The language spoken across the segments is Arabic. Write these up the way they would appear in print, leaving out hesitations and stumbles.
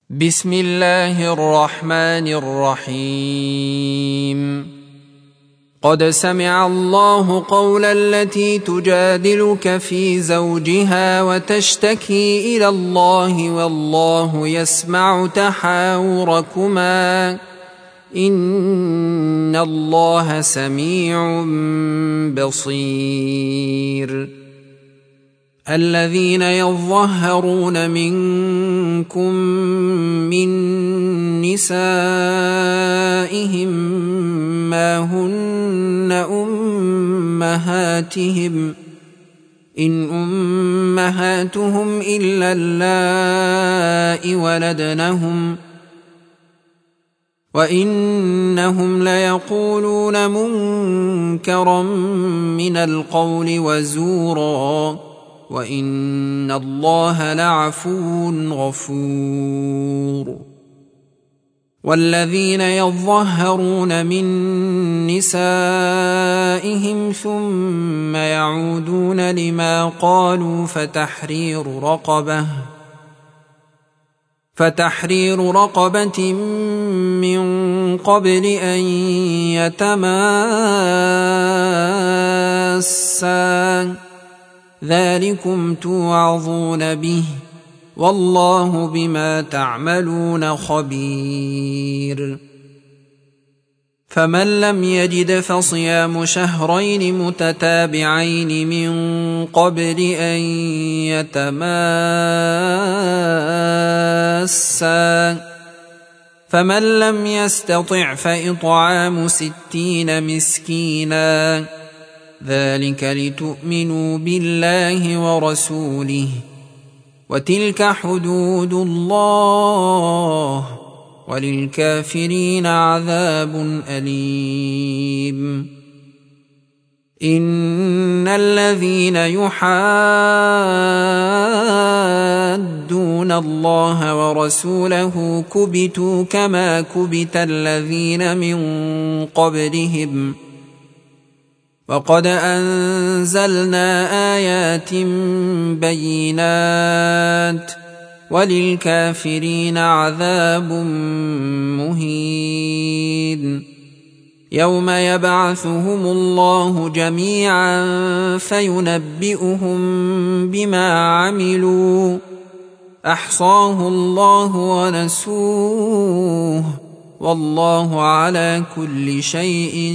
بسم الله الرحمن الرحيم. قد سمع الله قول التي تجادلك في زوجها وتشتكي إلى الله والله يسمع تحاوركما إن الله سميع بصير. الذين يظهرون منكم من نسائهم ما هن أمهاتهم إن أمهاتهم إلا اللائي ولدنهم وإنهم ليقولون منكرا من القول وزورا وإن الله لعفو غفور. والذين يظهرون من نسائهم ثم يعودون لما قالوا فتحرير رقبة من قبل أن يتماسا ذلكم توعظون به والله بما تعملون خبير. فمن لم يجد فصيام شهرين متتابعين من قبل أن يتماسا فمن لم يستطع فإطعام 60 مسكينا ذلك لتؤمنوا بالله ورسوله وتلك حدود الله وللكافرين عذاب أليم. إن الذين يحادون الله ورسوله كبتوا كما كبت الذين من قبلهم وقد أنزلنا آيات بينات وللكافرين عذاب مهين. يوم يبعثهم الله جميعا فينبئهم بما عملوا أحصاه الله ونسوه والله على كل شيء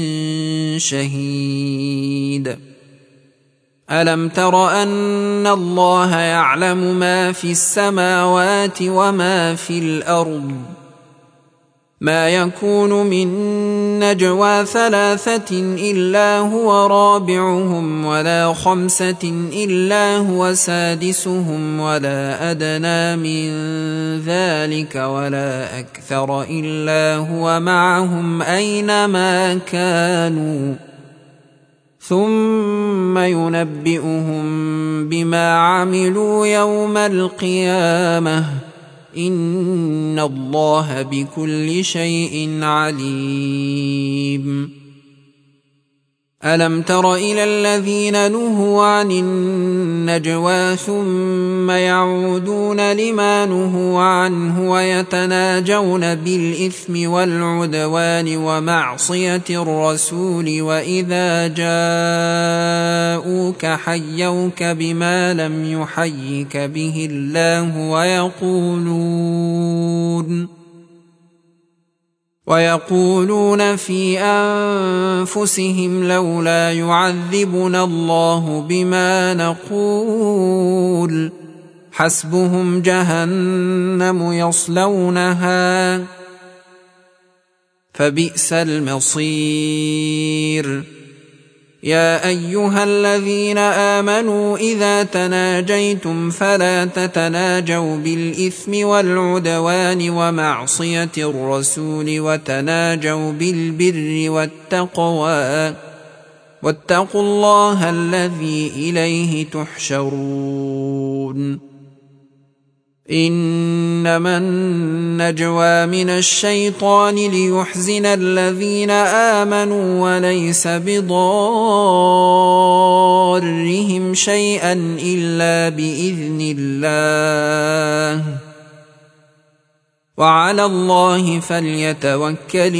شهيد. ألم تر أن الله يعلم ما في السماوات وما في الأرض ما يكون من نجوى 3 إلا هو رابعهم ولا 5 إلا هو سادسهم ولا أدنى من ذلك ولا أكثر إلا هو معهم أينما كانوا ثم ينبئهم بما عملوا يوم القيامة إن الله بكل شيء عليم. ألم تر إلى الذين نهوا عن النجوى ثم يعودون لما نهوا عنه ويتناجون بالإثم والعدوان ومعصية الرسول وإذا جاءوك حيوك بما لم يحيك به الله ويقولون في أنفسهم لولا يعذبنا الله بما نقول حسبهم جهنم يصلونها فبئس المصير. يا أيها الذين آمنوا إذا تناجيتم فلا تتناجوا بالإثم والعدوان ومعصية الرسول وتناجوا بالبر والتقوى واتقوا الله الذي إليه تحشرون. إنما النجوى من الشيطان ليحزن الذين آمنوا وليس بضارهم شيئا إلا بإذن الله وعلى الله فليتوكل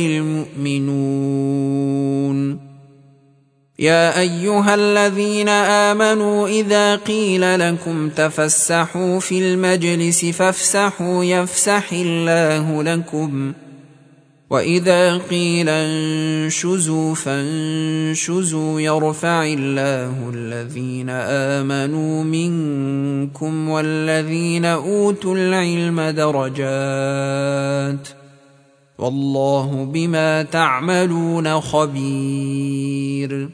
المؤمنون. يا أيها الذين آمنوا إذا قيل لكم تفسحوا في المجلس فافسحوا يفسح الله لكم، وإذا قيل انشزوا فانشزوا يرفع الله الذين آمنوا منكم والذين أوتوا العلم درجات، والله بما تعملون خبير.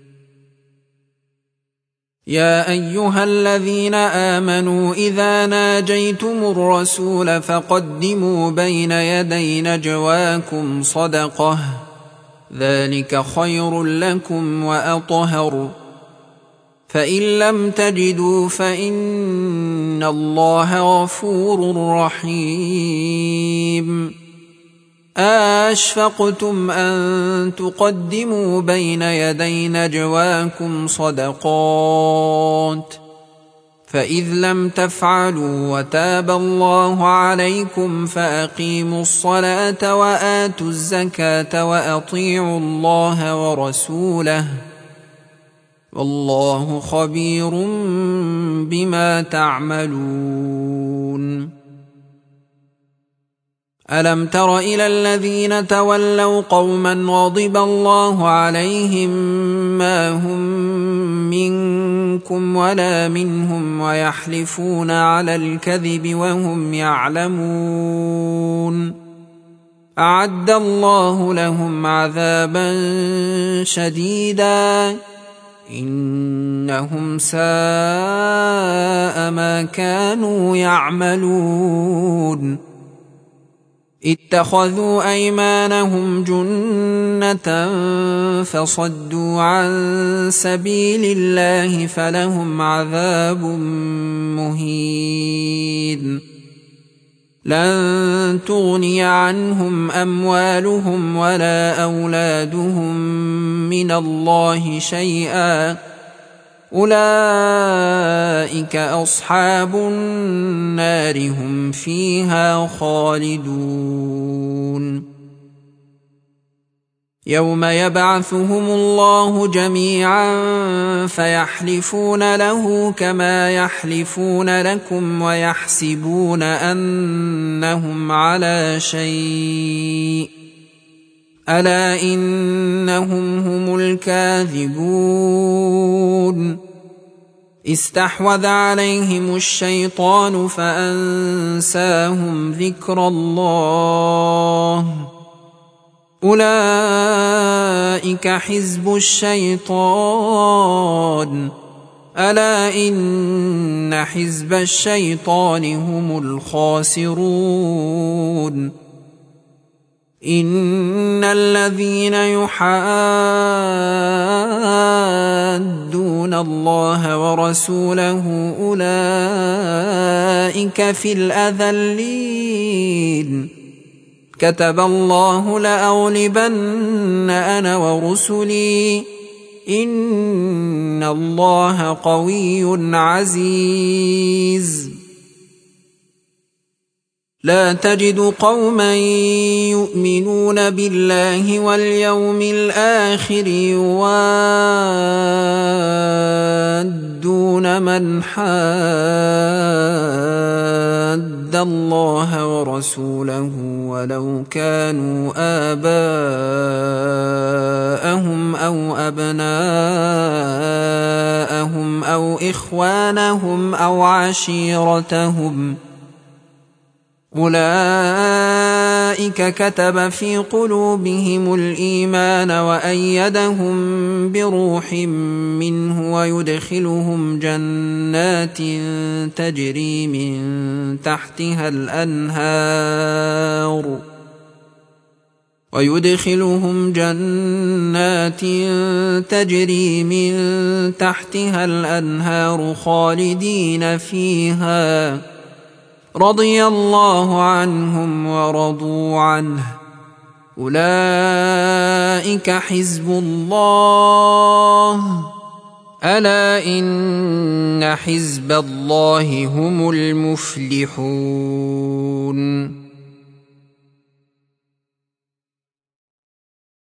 يا أيها الذين آمنوا إذا ناجيتم الرسول فقدموا بين يدي نجواكم صدقة، ذلك خير لكم وأطهر، فإن لم تجدوا فإن الله غفور رحيم. أشفقتم أن تقدموا بين يدي نجواكم صدقات، فإذ لم تفعلوا وتاب الله عليكم فأقيموا الصلاة وآتوا الزكاة وأطيعوا الله ورسوله، والله خبير بما تعملون. ألم تر إلى الذين تولوا قوما غضب الله عليهم ما هم منكم ولا منهم ويحلفون على الكذب وهم يعلمون، أعد الله لهم عذابا شديدا إنهم ساء ما كانوا يعملون. اتخذوا أيمانهم جنة فصدوا عن سبيل الله فلهم عذاب مهين. لن تغني عنهم أموالهم ولا أولادهم من الله شيئا، أولئك أصحاب النار هم فيها خالدون. يوم يبعثهم الله جميعا فيحلفون له كما يحلفون لكم ويحسبون أنهم على شيء، ألا إنهم هم الكاذبون. استحوذ عليهم الشيطان فأنساهم ذكر الله، أولئك حزب الشيطان، ألا إن حزب الشيطان هم الخاسرون. إن الذين يحادون الله ورسوله أولئك في الأذلين، كتب الله لأغلبن أنا ورسلي إن الله قوي عزيز. لا تجد قوما يؤمنون بالله واليوم الآخر يوادون من حاد الله ورسوله ولو كانوا آباءهم أو أبناءهم أو إخوانهم أو عشيرتهم، أولئك كتب في قلوبهم الإيمان وأيدهم بروح منه ويدخلهم جنات تجري من تحتها الأنهار خالدين فيها، رضي الله عنهم ورضوا عنه، أولئك حزب الله، ألا إن حزب الله هم المفلحون.